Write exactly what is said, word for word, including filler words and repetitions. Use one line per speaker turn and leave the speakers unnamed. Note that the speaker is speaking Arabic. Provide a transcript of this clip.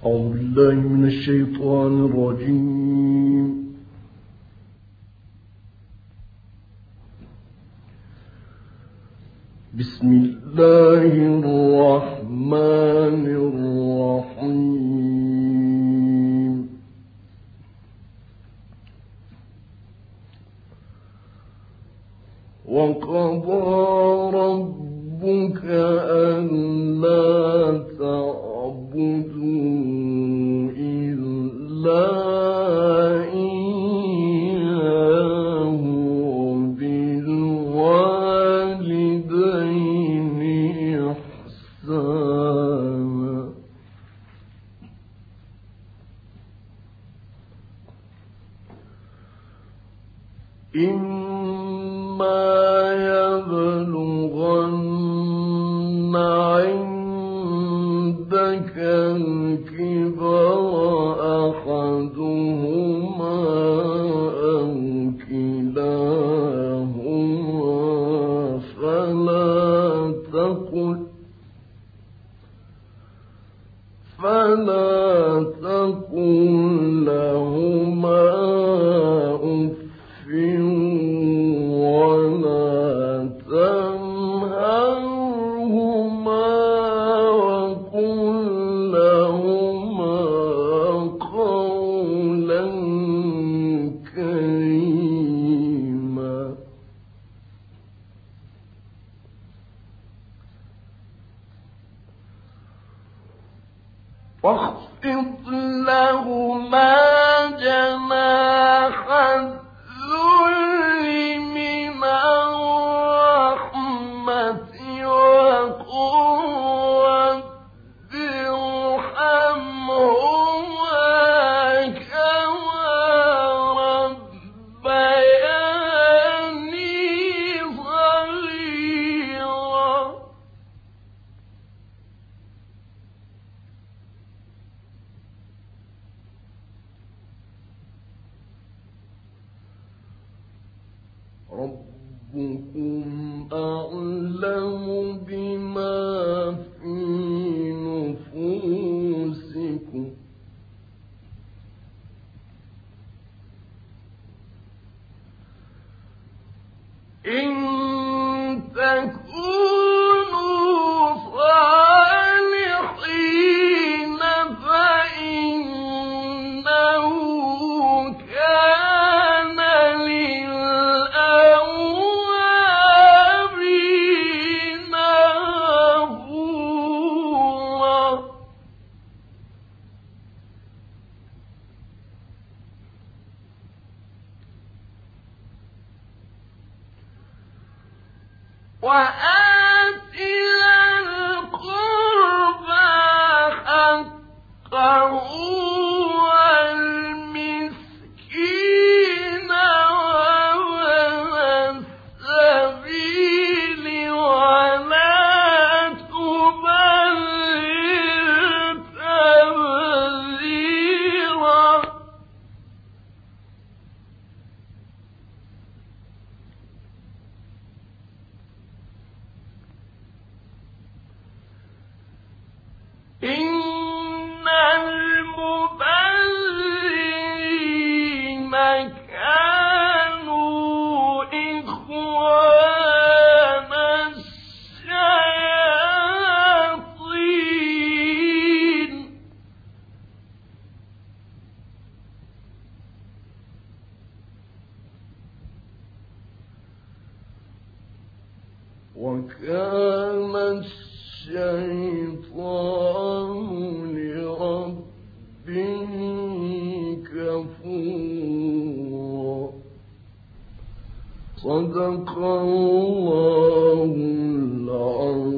أعوذ بالله من الشيطان الرجيم. بسم الله الرحمن الرحيم. وقضى ربك ألا تعبدوا إلا إياه وبالوالدين إحسانا. إما يبلغن عندك الكبر أحدهما أو كلاهما فلا تقل فلا تقل لهما أف ولا تنهرهما وقل لهما قولا كريما. واخفض لهما جناح الذل من الرحمة وقل رب ارحمهما كما ربياني صغيرا. ربكم أعلم بما في نفوسكم إن تكونوا صالحين فإنه كان للأوابين غفورا. وآت ذا القربى حقه والمسكين وابن السبيل ولا تبذر تبذيرا. إن المبذرين كانوا إخوان الشياطين. وكان الشيطان لربه كفورا. صدق الله العظيم.